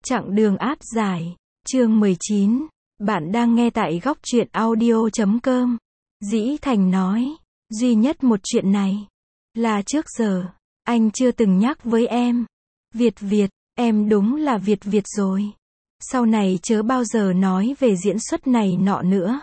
Chặng đường áp giải. Chương 19. Bạn đang nghe tại góc truyện audio.com. Dĩ Thành nói, duy nhất một chuyện này là trước giờ anh chưa từng nhắc với em. Việt, em đúng là Việt rồi. Sau này chớ bao giờ nói về diễn xuất này nọ nữa.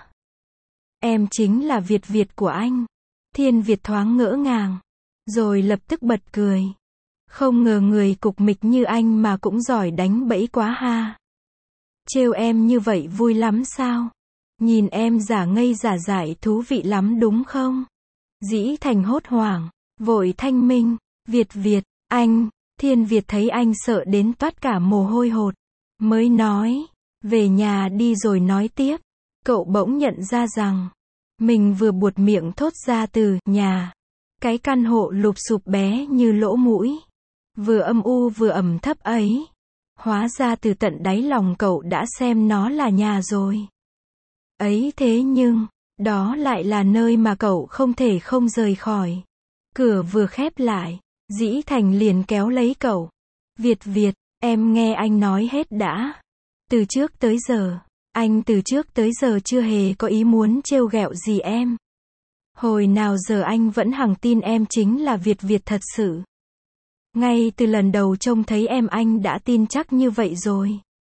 Em chính là Việt của anh. Thiên Việt thoáng ngỡ ngàng, rồi lập tức bật cười. Không ngờ người cục mịch như anh mà cũng giỏi đánh bẫy quá ha. Trêu em như vậy vui lắm sao? Nhìn em giả ngây giả dại thú vị lắm đúng không? Dĩ Thành hốt hoảng, vội thanh minh. Việt, anh. Thiên Việt thấy anh sợ đến toát cả mồ hôi hột, mới nói, về nhà đi rồi nói tiếp. Cậu bỗng nhận ra rằng, mình vừa buột miệng thốt ra từ nhà. Cái căn hộ lụp xụp bé như lỗ mũi, vừa âm u vừa ẩm thấp ấy. Hóa ra từ tận đáy lòng cậu đã xem nó là nhà rồi. Ấy thế nhưng, đó lại là nơi mà cậu không thể không rời khỏi. Cửa vừa khép lại, Dĩ Thành liền kéo lấy cậu. Việt, em nghe anh nói hết đã. Từ trước tới giờ, anh từ trước tới giờ chưa hề có ý muốn trêu ghẹo gì em. Hồi nào giờ anh vẫn hằng tin em chính là Việt thật sự. Ngay từ lần đầu trông thấy em anh đã tin chắc như vậy rồi.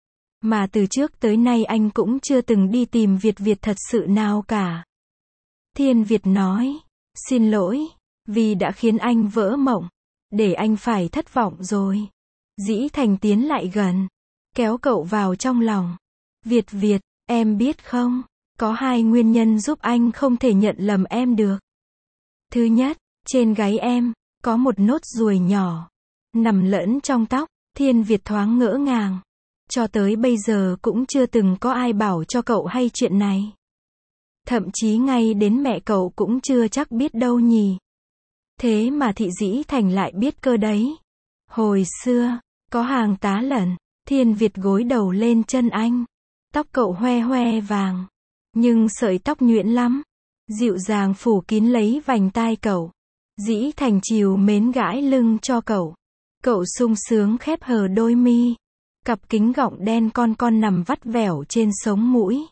Mà từ trước tới nay anh cũng chưa từng đi tìm Việt thật sự nào cả. Thiên Việt nói, xin lỗi, vì đã khiến anh vỡ mộng, để anh phải thất vọng rồi. Dĩ Thành tiến lại gần, kéo cậu vào trong lòng. Việt, em biết không, có hai nguyên nhân giúp anh không thể nhận lầm em được. Thứ nhất, trên gáy em, có một nốt ruồi nhỏ, nằm lẫn trong tóc. Thiên Việt thoáng ngỡ ngàng. Cho tới bây giờ cũng chưa từng có ai bảo cho cậu hay chuyện này. Thậm chí ngay đến mẹ cậu cũng chưa chắc biết đâu nhỉ. Thế mà thị Dĩ Thành lại biết cơ đấy. Hồi xưa, có hàng tá lần, Thiên Việt gối đầu lên chân anh. Tóc cậu hoe vàng, nhưng sợi tóc nhuyễn lắm, dịu dàng phủ kín lấy vành tai cậu. Dĩ Thành trìu mến gãi lưng cho cậu. Cậu sung sướng khép hờ đôi mi. Cặp kính gọng đen con nằm vắt vẻo trên sống mũi.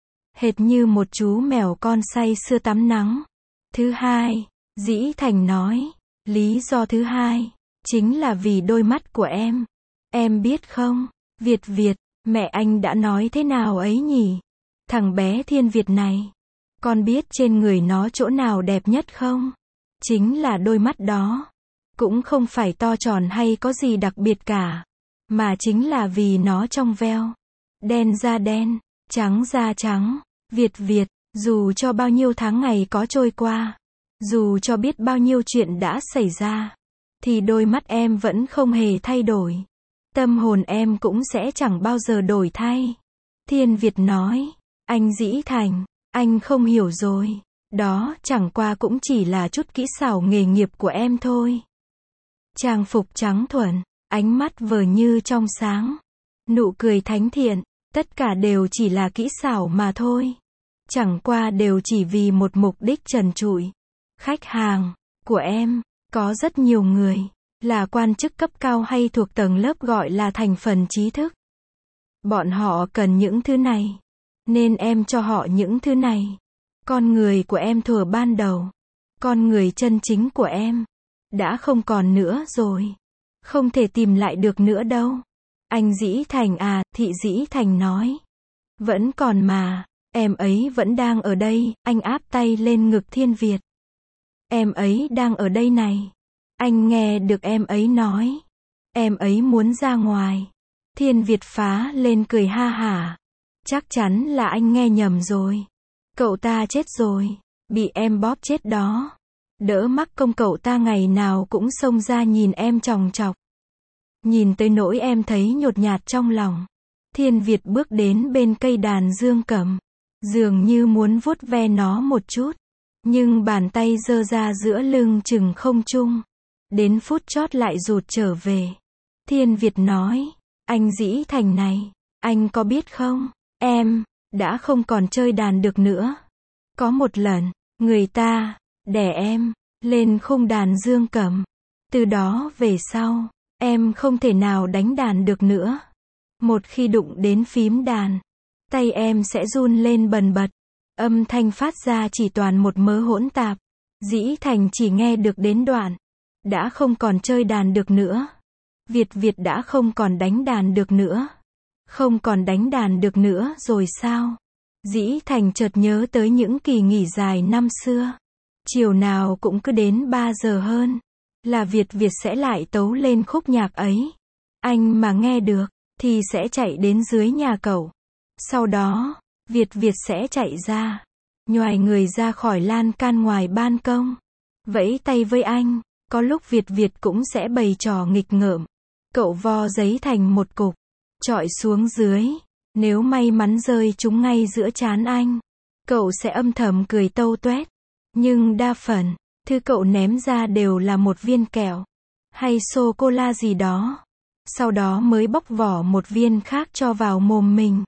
Hệt như một chú mèo con say sưa tắm nắng. Thứ hai, Dĩ Thành nói, lý do thứ hai, chính là vì đôi mắt của em. Em biết không, Việt, mẹ anh đã nói thế nào ấy nhỉ? Thằng bé Thiên Việt này, con biết trên người nó chỗ nào đẹp nhất không? Chính là đôi mắt đó. Cũng không phải to tròn hay có gì đặc biệt cả, mà chính là vì nó trong veo. Đen da đen, trắng da trắng. Việt, dù cho bao nhiêu tháng ngày có trôi qua, dù cho biết bao nhiêu chuyện đã xảy ra, thì đôi mắt em vẫn không hề thay đổi. Tâm hồn em cũng sẽ chẳng bao giờ đổi thay. Thiên Việt nói, anh Dĩ Thành, anh không hiểu rồi. Đó chẳng qua cũng chỉ là chút kỹ xảo nghề nghiệp của em thôi. Trang phục trắng thuần, ánh mắt vờ như trong sáng, nụ cười thánh thiện, tất cả đều chỉ là kỹ xảo mà thôi. Chẳng qua đều chỉ vì một mục đích trần trụi. Khách hàng của em, có rất nhiều người, là quan chức cấp cao hay thuộc tầng lớp gọi là thành phần trí thức. Bọn họ cần những thứ này, nên em cho họ những thứ này. Con người của em thuở ban đầu, con người chân chính của em, đã không còn nữa rồi. Không thể tìm lại được nữa đâu. Anh Dĩ Thành à, thị Dĩ Thành nói. Vẫn còn mà, em ấy vẫn đang ở đây, anh áp tay lên ngực Thiên Việt. Em ấy đang ở đây này. Anh nghe được em ấy nói. Em ấy muốn ra ngoài. Thiên Việt phá lên cười ha hả. Chắc chắn là anh nghe nhầm rồi. Cậu ta chết rồi. Bị em bóp chết đó. Đỡ mắc công cậu ta ngày nào cũng xông ra nhìn em chòng chọc. Nhìn tới nỗi em thấy nhột nhạt trong lòng. Thiên Việt bước đến bên cây đàn dương cầm. Dường như muốn vuốt ve nó một chút. Nhưng bàn tay giơ ra giữa lưng chừng không trung. Đến phút chót lại rụt trở về. Thiên Việt nói, anh Dĩ Thành này, anh có biết không, em đã không còn chơi đàn được nữa. Có một lần, người ta đè em lên khung đàn dương cầm. Từ đó về sau, em không thể nào đánh đàn được nữa. Một khi đụng đến phím đàn, tay em sẽ run lên bần bật. Âm thanh phát ra chỉ toàn một mớ hỗn tạp. Dĩ Thành chỉ nghe được đến đoạn. Đã không còn chơi đàn được nữa. Việt Việt đã không còn đánh đàn được nữa. Không còn đánh đàn được nữa rồi sao? Dĩ Thành chợt nhớ tới những kỳ nghỉ dài năm xưa. Chiều nào cũng cứ đến 3 giờ hơn, là Việt Việt sẽ lại tấu lên khúc nhạc ấy. Anh mà nghe được, thì sẽ chạy đến dưới nhà cậu. Sau đó, Việt Việt sẽ chạy ra, nhoài người ra khỏi lan can ngoài ban công, vẫy tay với anh. Có lúc Việt Việt cũng sẽ bày trò nghịch ngợm. Cậu vo giấy thành một cục, chọi xuống dưới. Nếu may mắn rơi chúng ngay giữa trán anh, cậu sẽ âm thầm cười tâu tuét. Nhưng đa phần, thứ cậu ném ra đều là một viên kẹo, hay sô-cô-la gì đó. Sau đó mới bóc vỏ một viên khác cho vào mồm mình.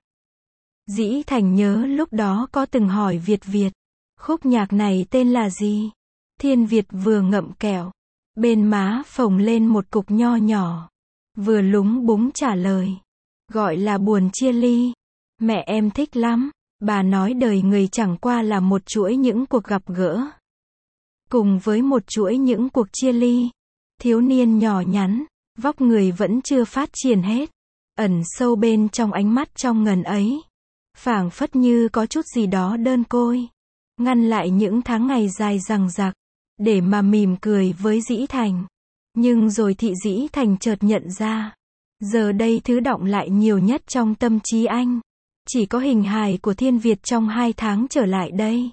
Dĩ Thành nhớ lúc đó có từng hỏi Việt Việt, khúc nhạc này tên là gì? Thiên Việt vừa ngậm kẹo, bên má phồng lên một cục nho nhỏ, vừa lúng búng trả lời, gọi là buồn chia ly. Mẹ em thích lắm, bà nói đời người chẳng qua là một chuỗi những cuộc gặp gỡ, cùng với một chuỗi những cuộc chia ly. Thiếu niên nhỏ nhắn, vóc người vẫn chưa phát triển hết, ẩn sâu bên trong ánh mắt trong ngần ấy, phảng phất như có chút gì đó đơn côi, ngăn lại những tháng ngày dài dằng dặc, để mà mỉm cười với Dĩ Thành. Nhưng rồi thị Dĩ Thành chợt nhận ra, giờ đây thứ đọng lại nhiều nhất trong tâm trí anh, chỉ có hình hài của Thiên Việt trong 2 tháng trở lại đây.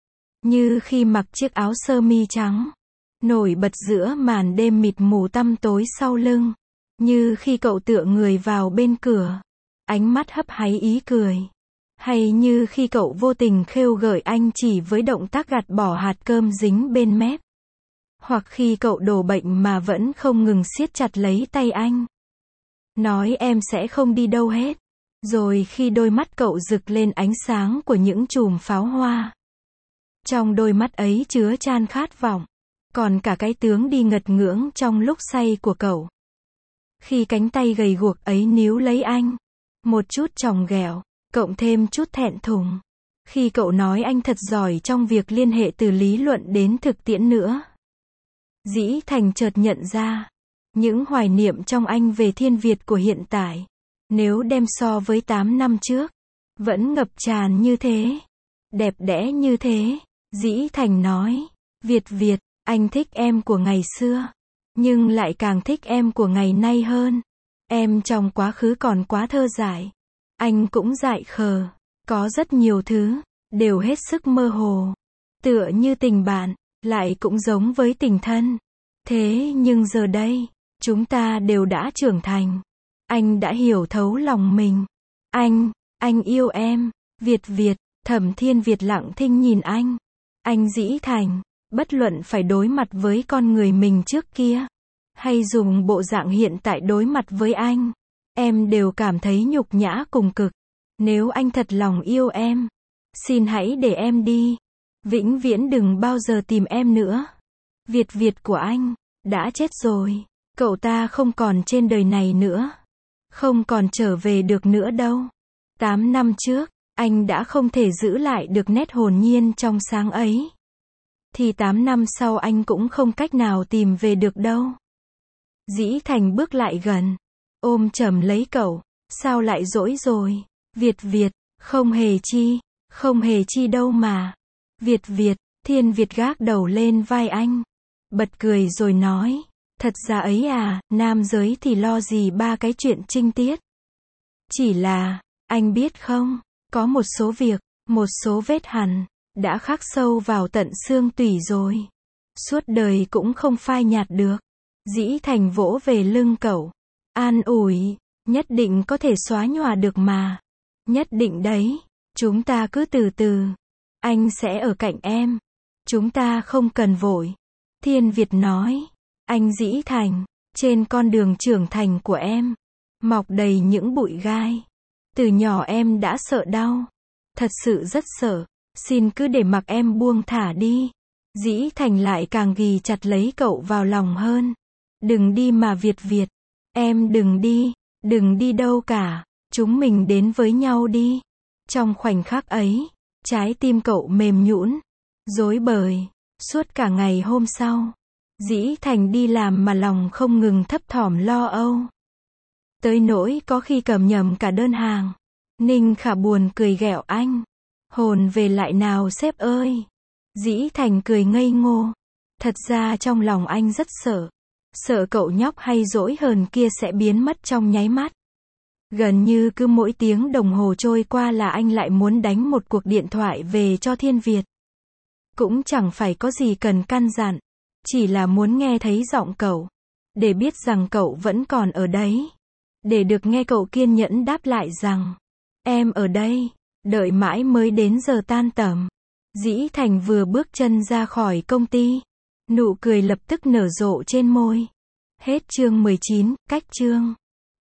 Như khi mặc chiếc áo sơ mi trắng, nổi bật giữa màn đêm mịt mù tăm tối sau lưng. Như khi cậu tựa người vào bên cửa, ánh mắt hấp háy ý cười. Hay như khi cậu vô tình khêu gợi anh chỉ với động tác gạt bỏ hạt cơm dính bên mép. Hoặc khi cậu đổ bệnh mà vẫn không ngừng siết chặt lấy tay anh, nói em sẽ không đi đâu hết. Rồi khi đôi mắt cậu rực lên ánh sáng của những chùm pháo hoa, trong đôi mắt ấy chứa chan khát vọng, còn cả cái tướng đi ngật ngưỡng trong lúc say của cậu. Khi cánh tay gầy guộc ấy níu lấy anh, một chút chòng ghẹo, cộng thêm chút thẹn thùng. Khi cậu nói anh thật giỏi trong việc liên hệ từ lý luận đến thực tiễn nữa. Dĩ Thành chợt nhận ra, những hoài niệm trong anh về Thiên Việt của hiện tại, nếu đem so với 8 năm trước, vẫn ngập tràn như thế, đẹp đẽ như thế. Dĩ Thành nói, Việt Việt, anh thích em của ngày xưa, nhưng lại càng thích em của ngày nay hơn. Em trong quá khứ còn quá thơ dại, anh cũng dại khờ, có rất nhiều thứ, đều hết sức mơ hồ. Tựa như tình bạn, lại cũng giống với tình thân. Thế nhưng giờ đây, chúng ta đều đã trưởng thành. Anh đã hiểu thấu lòng mình. Anh yêu em, Việt Việt. Thẩm Thiên Việt lặng thinh nhìn anh. Anh Dĩ Thành, bất luận phải đối mặt với con người mình trước kia, hay dùng bộ dạng hiện tại đối mặt với anh, em đều cảm thấy nhục nhã cùng cực. Nếu anh thật lòng yêu em, xin hãy để em đi. Vĩnh viễn đừng bao giờ tìm em nữa. Việt Việt của anh, đã chết rồi. Cậu ta không còn trên đời này nữa. Không còn trở về được nữa đâu. 8 năm trước, anh đã không thể giữ lại được nét hồn nhiên trong sáng ấy. Thì 8 năm sau anh cũng không cách nào tìm về được đâu. Dĩ Thành bước lại gần, ôm chầm lấy cậu. Sao lại dỗi rồi? Việt Việt, không hề chi đâu mà. Việt Việt, Thiên Việt gác đầu lên vai anh, bật cười rồi nói, thật ra ấy à, nam giới thì lo gì ba cái chuyện trinh tiết. Chỉ là, anh biết không, có một số việc, một số vết hằn, đã khắc sâu vào tận xương tủy rồi. Suốt đời cũng không phai nhạt được. Dĩ Thành vỗ về lưng cậu, an ủi, nhất định có thể xóa nhòa được mà. Nhất định đấy, chúng ta cứ từ từ. Anh sẽ ở cạnh em. Chúng ta không cần vội. Thiên Việt nói, anh Dĩ Thành, trên con đường trưởng thành của em, mọc đầy những bụi gai. Từ nhỏ em đã sợ đau. Thật sự rất sợ. Xin cứ để mặc em buông thả đi. Dĩ Thành lại càng ghì chặt lấy cậu vào lòng hơn. Đừng đi mà Việt Việt. Em đừng đi. Đừng đi đâu cả, chúng mình đến với nhau đi. Trong khoảnh khắc ấy, trái tim cậu mềm nhũn, rối bời. Suốt cả ngày hôm sau, Dĩ Thành đi làm mà lòng không ngừng thấp thỏm lo âu. Tới nỗi có khi cầm nhầm cả đơn hàng. Ninh Khả buồn cười ghẹo anh. Hồn về lại nào sếp ơi. Dĩ Thành cười ngây ngô. Thật ra trong lòng anh rất sợ. Sợ cậu nhóc hay dỗi hờn kia sẽ biến mất trong nháy mắt. Gần như cứ mỗi tiếng đồng hồ trôi qua là anh lại muốn đánh một cuộc điện thoại về cho Thiên Việt. Cũng chẳng phải có gì cần căn dặn. Chỉ là muốn nghe thấy giọng cậu. Để biết rằng cậu vẫn còn ở đấy. Để được nghe cậu kiên nhẫn đáp lại rằng, em ở đây, đợi mãi mới đến giờ tan tầm. Dĩ Thành vừa bước chân ra khỏi công ty. Nụ cười lập tức nở rộ trên môi. Hết chương 19, cách chương.